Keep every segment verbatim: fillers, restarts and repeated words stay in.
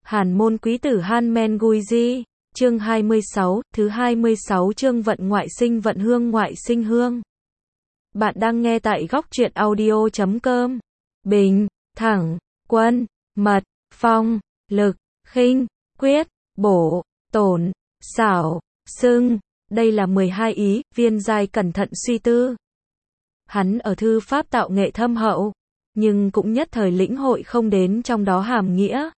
Hàn môn quý tử Han Men Gui Di, chương hai mươi sáu, thứ hai mươi sáu chương vận ngoại sinh vận hương ngoại sinh hương. Bạn đang nghe tại góc truyện audio chấm com. Bình, thẳng, quân, mật, phong, lực, khinh, quyết, bổ, tổn, xảo, xưng. Đây là mười hai ý, Viên Giai cẩn thận suy tư. Hắn ở thư pháp tạo nghệ thâm hậu, nhưng cũng nhất thời lĩnh hội không đến trong đó hàm nghĩa.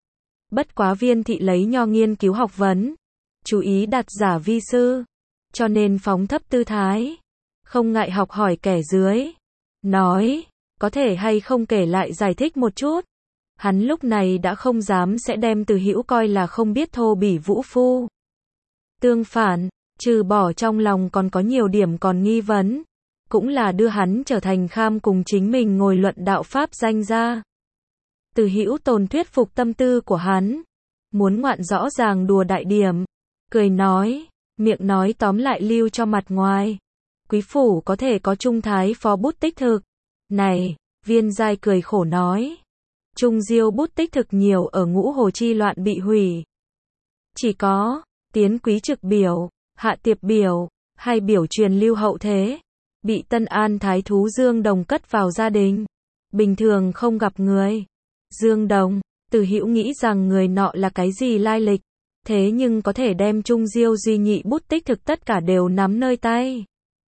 Bất quá Viên thị lấy nho nghiên cứu học vấn, chú ý đạt giả vi sư, cho nên phóng thấp tư thái, không ngại học hỏi kẻ dưới. Nói, có thể hay không kể lại giải thích một chút. Hắn lúc này đã không dám sẽ đem Từ Hữu coi là không biết thô bỉ vũ phu. Tương phản, trừ bỏ trong lòng còn có nhiều điểm còn nghi vấn, cũng là đưa hắn trở thành kham cùng chính mình ngồi luận đạo pháp danh ra. Từ Hữu tồn thuyết phục tâm tư của hắn, muốn ngoạn rõ ràng đùa đại điểm, cười nói, miệng nói tóm lại lưu cho mặt ngoài. Quý phủ có thể có trung thái phó bút tích thực. Này, Viên Giai cười khổ nói, Trung Diêu bút tích thực nhiều ở Ngũ Hồ chi loạn bị hủy. Chỉ có Tiến Quý trực biểu, Hạ Tiệp biểu, hay biểu truyền lưu hậu thế, bị Tân An thái thú Dương Đồng cất vào gia đình, bình thường không gặp người. Dương Đồng, Từ Hữu nghĩ rằng người nọ là cái gì lai lịch, thế nhưng có thể đem Trung Diêu duy nhị bút tích thực tất cả đều nắm nơi tay.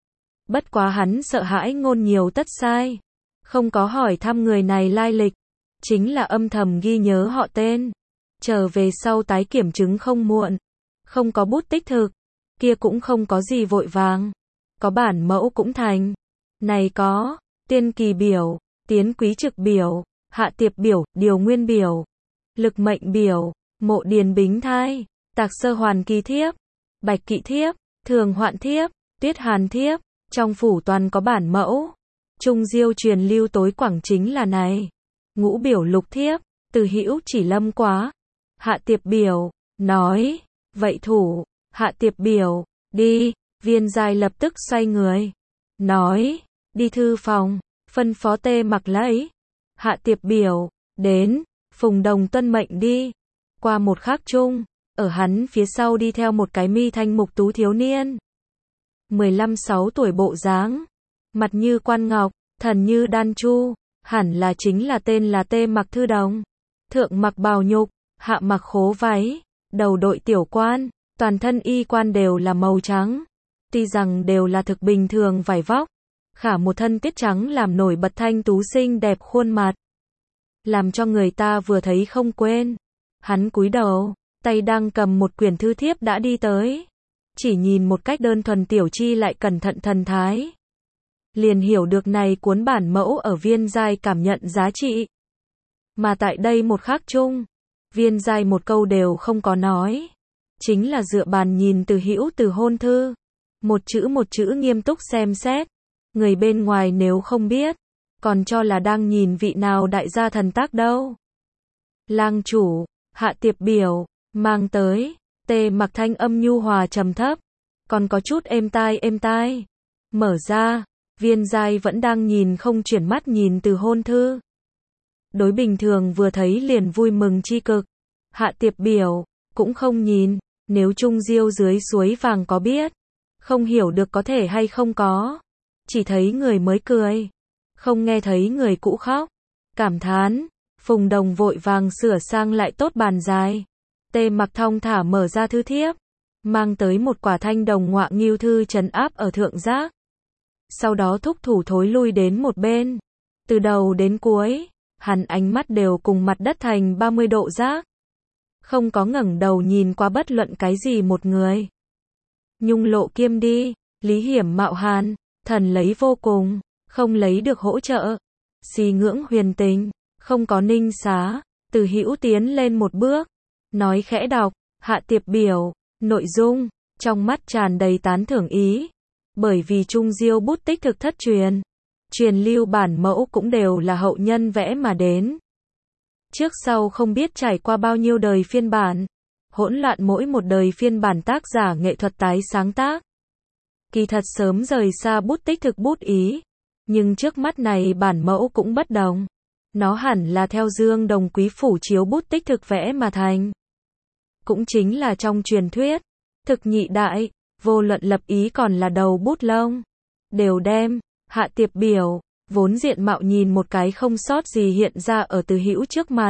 Bất quá hắn sợ hãi ngôn nhiều tất sai, không có hỏi thăm người này lai lịch, chính là âm thầm ghi nhớ họ tên, trở về sau tái kiểm chứng không muộn. Không có bút tích thực, kia cũng không có gì vội vàng, có bản mẫu cũng thành. Này có Tiên Kỳ biểu, Tiến Quý trực biểu, Hạ Tiệp biểu, Điều Nguyên biểu, Lực Mệnh biểu, Mộ Điền Bính thai, Tạc Sơ Hoàn Kỳ thiếp, Bạch Kỵ thiếp, Thường Hoạn thiếp, Tuyết Hàn thiếp, trong phủ toàn có bản mẫu. Trung Diêu truyền lưu tối quảng chính là này. Ngũ biểu lục thiếp, Từ Hữu chỉ lâm quá. Hạ Tiệp biểu, nói, vậy thủ, Hạ Tiệp biểu, đi. Viên Giai lập tức xoay người, nói, đi thư phòng, phân phó Tê Mặc lấy. Hạ Tiệp biểu, đến, Phùng Đồng tuân mệnh đi. Qua một khắc chung, ở hắn phía sau đi theo một cái mi thanh mục tú thiếu niên. mười lăm sáu tuổi bộ dáng, mặt như quan ngọc, thần như đan chu, hẳn là chính là tên là Tê Mặc thư đồng. Thượng mặc bào nhục, hạ mặc khố váy, đầu đội tiểu quan, toàn thân y quan đều là màu trắng. Tuy rằng đều là thực bình thường vải vóc, khả một thân tiết trắng làm nổi bật thanh tú xinh đẹp khuôn mặt, làm cho người ta vừa thấy không quên. Hắn cúi đầu, tay đang cầm một quyển thư thiếp đã đi tới, chỉ nhìn một cách đơn thuần tiểu chi lại cẩn thận thần thái, liền hiểu được này cuốn bản mẫu ở Viên Giai cảm nhận giá trị. Mà tại đây một khắc chung, Viên Giai một câu đều không có nói, chính là dựa bàn nhìn Từ Hữu từ hôn thư, một chữ một chữ nghiêm túc xem xét. Người bên ngoài nếu không biết, còn cho là đang nhìn vị nào đại gia thần tác đâu. Lang chủ, Hạ Tiệp biểu, mang tới. Tê Mặc thanh âm nhu hòa trầm thấp, còn có chút êm tai êm tai. Mở ra, Viên Giai vẫn đang nhìn không chuyển mắt nhìn từ hôn thư. Đối bình thường vừa thấy liền vui mừng chi cực. Hạ Tiệp biểu, cũng không nhìn, nếu Trung Diêu dưới suối vàng có biết, không hiểu được có thể hay không có. Chỉ thấy người mới cười, không nghe thấy người cũ khóc. Cảm thán, Phùng Đồng vội vàng sửa sang lại tốt bàn dài. Tê Mặc thong thả mở ra thư thiếp, mang tới một quả thanh đồng ngoạ nghiêu thư trấn áp ở thượng giác. Sau đó thúc thủ thối lui đến một bên. Từ đầu đến cuối, hắn ánh mắt đều cùng mặt đất thành ba mươi độ giác, không có ngẩng đầu nhìn qua bất luận cái gì một người. Nhung lộ kiêm đi, lý hiểm mạo hàn, thần lấy vô cùng, không lấy được hỗ trợ. Xì ngưỡng huyền tình, không có ninh xá. Từ Hữu tiến lên một bước, nói khẽ đọc, Hạ Tiệp biểu, nội dung, trong mắt tràn đầy tán thưởng ý. Bởi vì Trung Diêu bút tích thực thất truyền, truyền lưu bản mẫu cũng đều là hậu nhân vẽ mà đến. Trước sau không biết trải qua bao nhiêu đời phiên bản, hỗn loạn mỗi một đời phiên bản tác giả nghệ thuật tái sáng tác. Kỳ thật sớm rời xa bút tích thực bút ý, nhưng trước mắt này bản mẫu cũng bất đồng. Nó hẳn là theo Dương Đồng Quý phủ chiếu bút tích thực vẽ mà thành. Cũng chính là trong truyền thuyết, thực nhị đại, vô luận lập ý còn là đầu bút lông, đều đem, Hạ Tiệp biểu, vốn diện mạo nhìn một cái không sót gì hiện ra ở Từ Hữu trước mặt.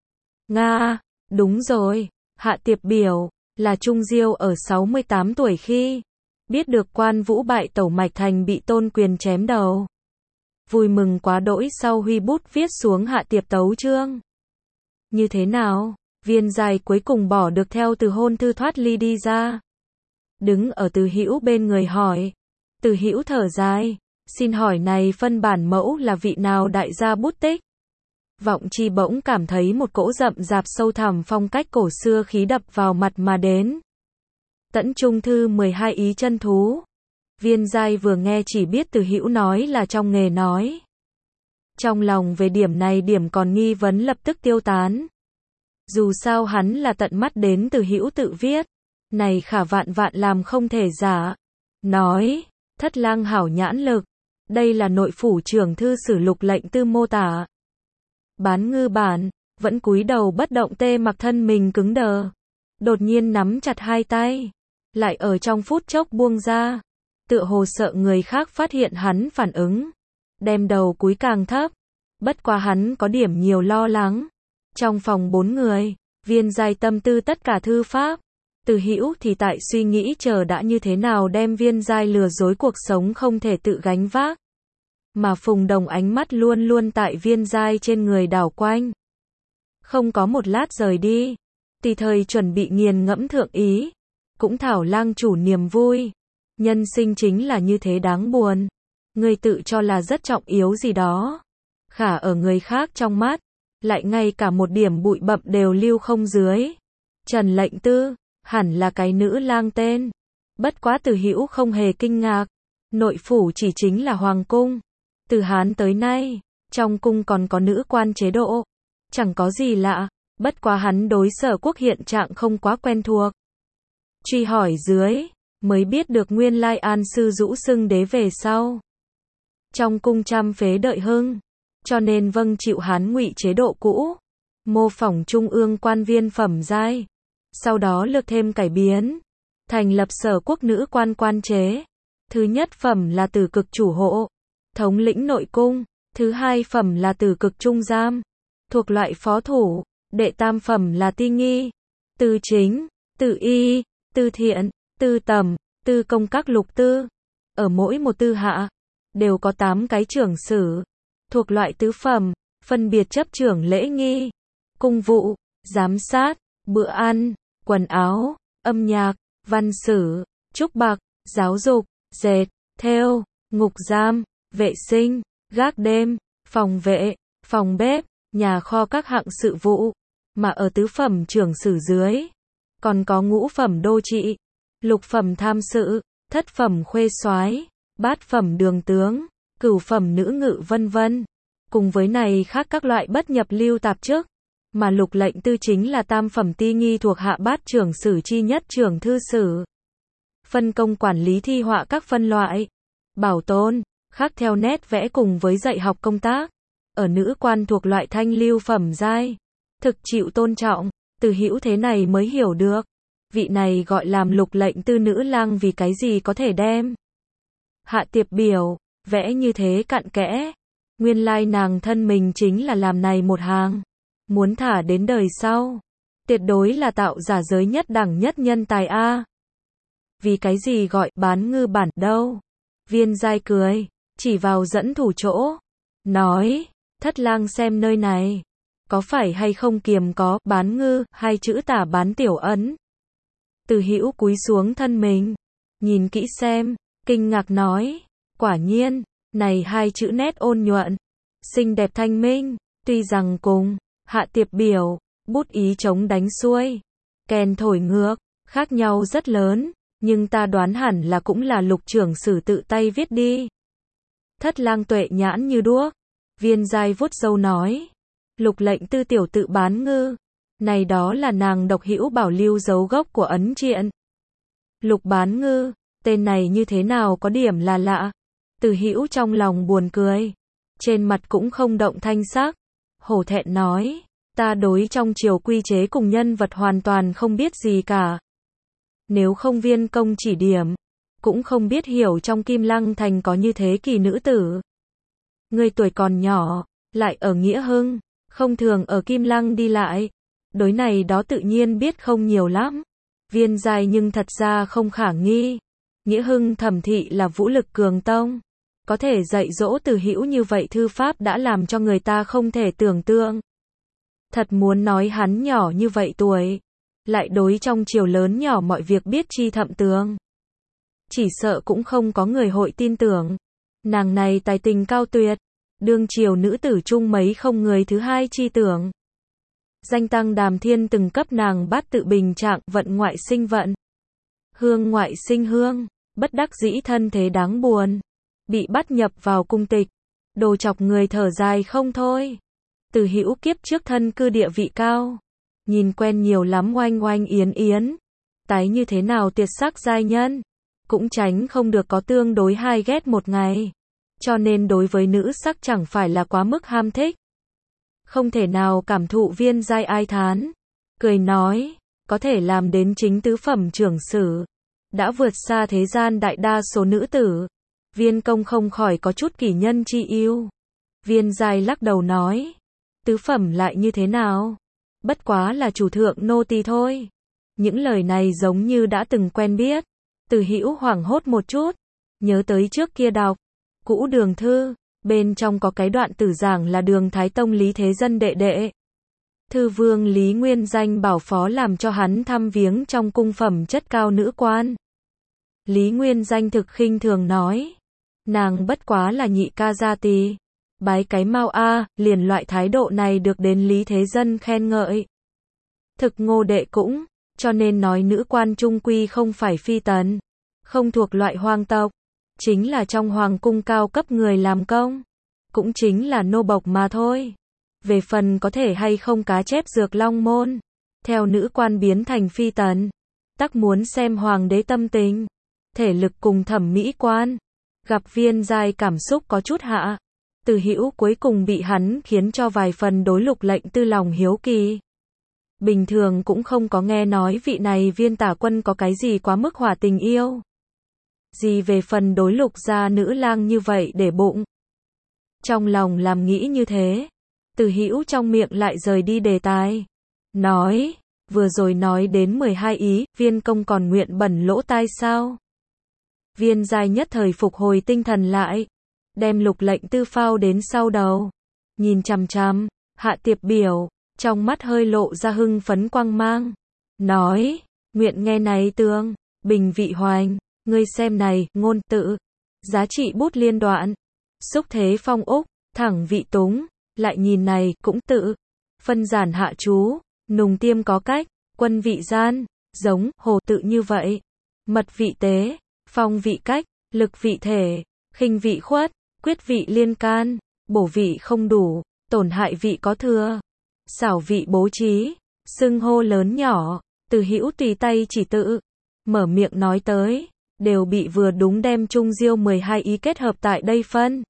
Nga, đúng rồi, Hạ Tiệp biểu, là Trung Diêu ở sáu mươi tám tuổi khi, biết được Quan Vũ bại tẩu Mạch Thành bị Tôn Quyền chém đầu. Vui mừng quá đỗi sau huy bút viết xuống Hạ Tiệp tấu chương. Như thế nào, Viên Giai cuối cùng bỏ được theo từ hôn thư thoát ly đi ra. Đứng ở Từ Hữu bên người hỏi. Từ Hữu thở dài, xin hỏi này phân bản mẫu là vị nào đại gia bút tích? Vọng Chi bỗng cảm thấy một cỗ rậm rạp sâu thẳm phong cách cổ xưa khí đập vào mặt mà đến. Tẫn Trung thư mười hai ý chân thú. Viên Giai vừa nghe chỉ biết Từ Hữu nói là trong nghề nói. Trong lòng về điểm này điểm còn nghi vấn lập tức tiêu tán. Dù sao hắn là tận mắt đến Từ Hữu tự viết. Này khả vạn vạn làm không thể giả. Nói, thất lang hảo nhãn lực. Đây là nội phủ trưởng thư sử lục lệnh tư mô tả. Bán ngư bản, vẫn cúi đầu bất động tê mặc thân mình cứng đờ. Đột nhiên nắm chặt hai tay. Lại ở trong phút chốc buông ra. Tựa hồ sợ người khác phát hiện hắn phản ứng. Đem đầu cúi càng thấp. Bất quá hắn có điểm nhiều lo lắng. Trong phòng bốn người, Viên Giai tâm tư tất cả thư pháp. Từ Hữu thì tại suy nghĩ chờ đã như thế nào đem Viên Giai lừa dối cuộc sống không thể tự gánh vác. Mà Phùng Đồng ánh mắt luôn luôn tại Viên Giai trên người đảo quanh. Không có một lát rời đi. Tùy thời chuẩn bị nghiền ngẫm thượng ý. Cũng thảo lang chủ niềm vui. Nhân sinh chính là như thế đáng buồn. Người tự cho là rất trọng yếu gì đó. Khả ở người khác trong mắt. Lại ngay cả một điểm bụi bặm đều lưu không dưới. Trần Lệnh Tư, hẳn là cái nữ lang tên. Bất quá Từ Hữu không hề kinh ngạc. Nội phủ chỉ chính là hoàng cung. Từ Hán tới nay, trong cung còn có nữ quan chế độ. Chẳng có gì lạ, bất quá hắn đối Sở Quốc hiện trạng không quá quen thuộc. Truy hỏi dưới, mới biết được nguyên lai An sư Dũ xưng đế về sau. Trong cung trăm phế đợi hưng, cho nên vâng chịu Hán Ngụy chế độ cũ, mô phỏng trung ương quan viên phẩm giai. Sau đó lược thêm cải biến, thành lập Sở Quốc nữ quan quan chế. Thứ nhất phẩm là từ cực chủ hộ, thống lĩnh nội cung. Thứ hai phẩm là từ cực trung giam, thuộc loại phó thủ. Đệ tam phẩm là ti nghi, tư chính, tư y, tư thiện, tư tầm, tư công các lục tư. Ở mỗi một tư hạ, đều có tám cái trưởng sử, thuộc loại tứ phẩm, phân biệt chấp trưởng lễ nghi, cung vụ, giám sát, bữa ăn, quần áo, âm nhạc, văn sử, trúc bạc, giáo dục, dệt, thêu, ngục giam, vệ sinh, gác đêm, phòng vệ, phòng bếp, nhà kho các hạng sự vụ. Mà ở tứ phẩm trưởng sử dưới, còn có ngũ phẩm đô trị, lục phẩm tham sự, thất phẩm khuê soái, bát phẩm đường tướng, cửu phẩm nữ ngự vân vân. Cùng với này khác các loại bất nhập lưu tạp chức. Mà lục lệnh tư chính là tam phẩm ti nghi thuộc hạ bát trưởng sử chi nhất trưởng thư sử. Phân công quản lý thi họa các phân loại, bảo tồn, khác theo nét vẽ cùng với dạy học công tác. Ở nữ quan thuộc loại thanh lưu phẩm giai, thực chịu tôn trọng. Từ Hữu thế này mới hiểu được, vị này gọi làm lục lệnh tư nữ lang vì cái gì có thể đem Hạ Tiệp biểu, vẽ như thế cặn kẽ. Nguyên lai nàng thân mình chính là làm này một hàng. Muốn thả đến đời sau, tuyệt đối là tạo giả giới nhất đẳng nhất nhân tài a. Vì cái gì gọi bán ngư bản đâu? Viên Giai cười, chỉ vào dẫn thủ chỗ, nói, thất lang xem nơi này, có phải hay không kiềm có bán ngư, hai chữ tả bán tiểu ấn. Từ Hữu cúi xuống thân mình, nhìn kỹ xem, kinh ngạc nói, quả nhiên, này hai chữ nét ôn nhuận, xinh đẹp thanh minh, tuy rằng cùng Hạ Tiệp biểu, bút ý chống đánh xuôi, kèn thổi ngược, khác nhau rất lớn, nhưng ta đoán hẳn là cũng là lục trưởng sử tự tay viết đi. Thất lang tuệ nhãn như đuốc, Viên Giai vuốt râu nói, lục lệnh tư tiểu tự bán ngư, này đó là nàng độc hữu bảo lưu dấu gốc của ấn triện. Lục bán ngư, tên này như thế nào có điểm là lạ. Từ Hữu trong lòng buồn cười, trên mặt cũng không động thanh sắc. hổ thẹn nói, ta đối trong triều quy chế cùng nhân vật hoàn toàn không biết gì cả. Nếu không Viên công chỉ điểm, cũng không biết hiểu trong Kim Lăng thành có như thế kỳ nữ tử. Ngươi tuổi còn nhỏ, lại ở Nghĩa Hưng, không thường ở Kim Lăng đi lại. Đối này đó tự nhiên biết không nhiều lắm. Viên giai nhưng thật ra không khả nghi. Nghĩa Hưng thẩm thị là vũ lực cường tông. Có thể dạy dỗ Từ Hữu như vậy thư pháp đã làm cho người ta không thể tưởng tượng. Thật muốn nói hắn nhỏ như vậy tuổi, lại đối trong triều lớn nhỏ mọi việc biết chi thậm tường. Chỉ sợ cũng không có người hội tin tưởng. Nàng này tài tình cao tuyệt, đương triều nữ tử chung mấy không người thứ hai chi tưởng. Danh tăng Đàm Thiên từng cấp nàng bát tự bình trạng vận ngoại sinh vận. Hương ngoại sinh hương, bất đắc dĩ thân thế đáng buồn. Bị bắt nhập vào cung tịch, đồ chọc người thở dài không thôi. Từ Hữu kiếp trước thân cư địa vị cao, nhìn quen nhiều lắm oanh oanh yến yến. Tái như thế nào tuyệt sắc giai nhân, cũng tránh không được có tương đối hai ghét một ngày. Cho nên đối với nữ sắc chẳng phải là quá mức ham thích. Không thể nào cảm thụ Viên giai ai thán. Cười nói, có thể làm đến chính tứ phẩm trưởng sử. Đã vượt xa thế gian đại đa số nữ tử. Viên công không khỏi có chút kỷ nhân chi yêu. Viên giai lắc đầu nói, tứ phẩm lại như thế nào? Bất quá là chủ thượng nô tỳ thôi. Những lời này giống như đã từng quen biết. Từ Hữu hoảng hốt một chút, nhớ tới trước kia đọc cũ Đường thư, bên trong có cái đoạn tử giảng là Đường Thái Tông Lý Thế Dân đệ đệ. Thư vương Lý Nguyên Danh bảo phó làm cho hắn thăm viếng trong cung phẩm chất cao nữ quan. Lý Nguyên Danh thực khinh thường nói, nàng bất quá là nhị ca gia tỳ, bái cái mau a, liền loại thái độ này được đến Lý Thế Dân khen ngợi. Thực Ngô đệ cũng, cho nên nói nữ quan trung quy không phải phi tần, không thuộc loại hoàng tộc, chính là trong hoàng cung cao cấp người làm công, cũng chính là nô bộc mà thôi. Về phần có thể hay không cá chép dược long môn, theo nữ quan biến thành phi tần, tắc muốn xem hoàng đế tâm tình, thể lực cùng thẩm mỹ quan. Gặp Viên giai cảm xúc có chút hạ, Từ Hữu cuối cùng bị hắn khiến cho vài phần đối Lục Lệnh Tư lòng hiếu kỳ. Bình thường cũng không có nghe nói vị này Viên tả quân có cái gì quá mức hỏa tình yêu. Gì về phần đối Lục gia nữ lang như vậy để bụng. Trong lòng làm nghĩ như thế, Từ Hữu trong miệng lại rời đi đề tài. Nói, vừa rồi nói đến mười hai ý, Viên công còn nguyện bẩn lỗ tai sao? Viên giai nhất thời phục hồi tinh thần lại, đem Lục Lệnh Tư phao đến sau đầu, nhìn chằm chằm Hạ Tiệp Biểu, trong mắt hơi lộ ra hưng phấn quang mang, nói, nguyện nghe này tương, bình vị hoành, ngươi xem này, ngôn tự, giá trị bút liên đoạn, xúc thế phong úc, thẳng vị túng, lại nhìn này, cũng tự, phân giản hạ chú, nùng tiêm có cách, quân vị gian, giống, hồ tự như vậy, mật vị tế, phong vị cách, lực vị thể, khinh vị khuất, quyết vị liên can, bổ vị không đủ, tổn hại vị có thừa, xảo vị bố trí, xưng hô lớn nhỏ, Từ Hữu tùy tay chỉ tự, mở miệng nói tới, đều bị vừa đúng đem trung diêu mười hai ý kết hợp tại đây phân.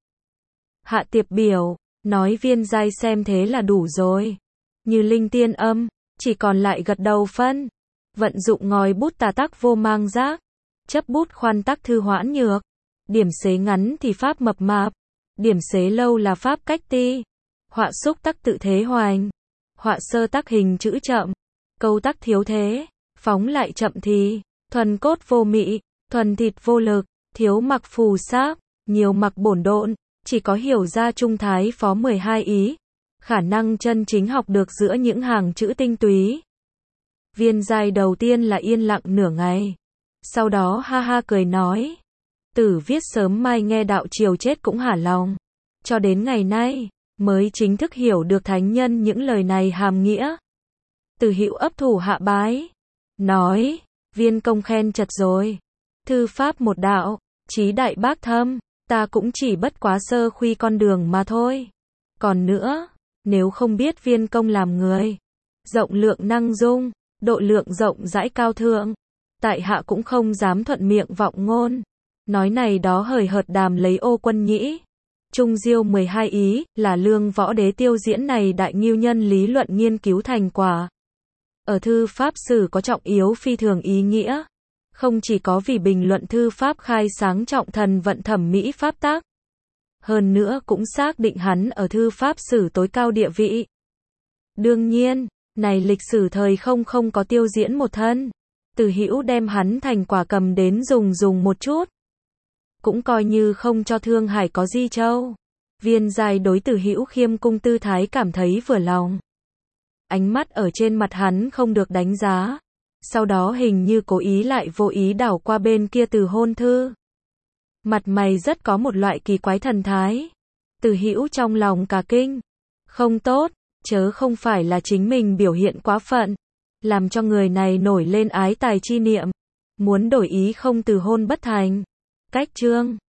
Hạ Tiệp Biểu, nói Viên giai xem thế là đủ rồi. Như linh tiên âm, chỉ còn lại gật đầu phân. Vận dụng ngòi bút tà tắc vô mang giác, chấp bút khoan tắc thư hoãn nhược. Điểm xế ngắn thì pháp mập mạp, điểm xế lâu là pháp cách ti. Họa xúc tắc tự thế hoành, họa sơ tắc hình chữ chậm, câu tắc thiếu thế, phóng lại chậm thì, thuần cốt vô mị, thuần thịt vô lực, thiếu mặc phù sáp, nhiều mặc bổn độn, chỉ có hiểu ra trung thái phó mười hai ý, khả năng chân chính học được giữa những hàng chữ tinh túy. Viên giai đầu tiên là yên lặng nửa ngày, sau đó ha ha cười nói, tử viết sớm mai nghe đạo triều chết cũng hả lòng, cho đến ngày nay, mới chính thức hiểu được thánh nhân những lời này hàm nghĩa. Từ Hữu ấp thủ hạ bái, nói, Viên công khen chật rồi, thư pháp một đạo, trí đại bác thâm, ta cũng chỉ bất quá sơ khuy con đường mà thôi. Còn nữa, nếu không biết Viên công làm người, rộng lượng năng dung, độ lượng rộng rãi cao thượng, tại hạ cũng không dám thuận miệng vọng ngôn, nói này đó hời hợt đàm lấy ô quân nhĩ. Trung Diêu mười hai ý, là Lương Võ Đế tiêu diễn này đại nghiêu nhân lý luận nghiên cứu thành quả. Ở thư pháp sử có trọng yếu phi thường ý nghĩa. Không chỉ có vì bình luận thư pháp khai sáng trọng thần vận thẩm mỹ pháp tác. Hơn nữa cũng xác định hắn ở thư pháp sử tối cao địa vị. Đương nhiên, này lịch sử thời không không có tiêu diễn một thân. Từ Hữu đem hắn thành quả cầm đến dùng dùng một chút. Cũng coi như không cho Thương Hải có Di Châu. Viên Giai đối Từ Hữu khiêm cung tư thái cảm thấy vừa lòng. Ánh mắt ở trên mặt hắn không được đánh giá. Sau đó hình như cố ý lại vô ý đảo qua bên kia Từ hôn thư. Mặt mày rất có một loại kỳ quái thần thái. Từ Hữu trong lòng cả kinh. Không tốt, chớ không phải là chính mình biểu hiện quá phận. Làm cho người này nổi lên ái tài chi niệm. Muốn đổi ý không từ hôn bất thành. Cách chương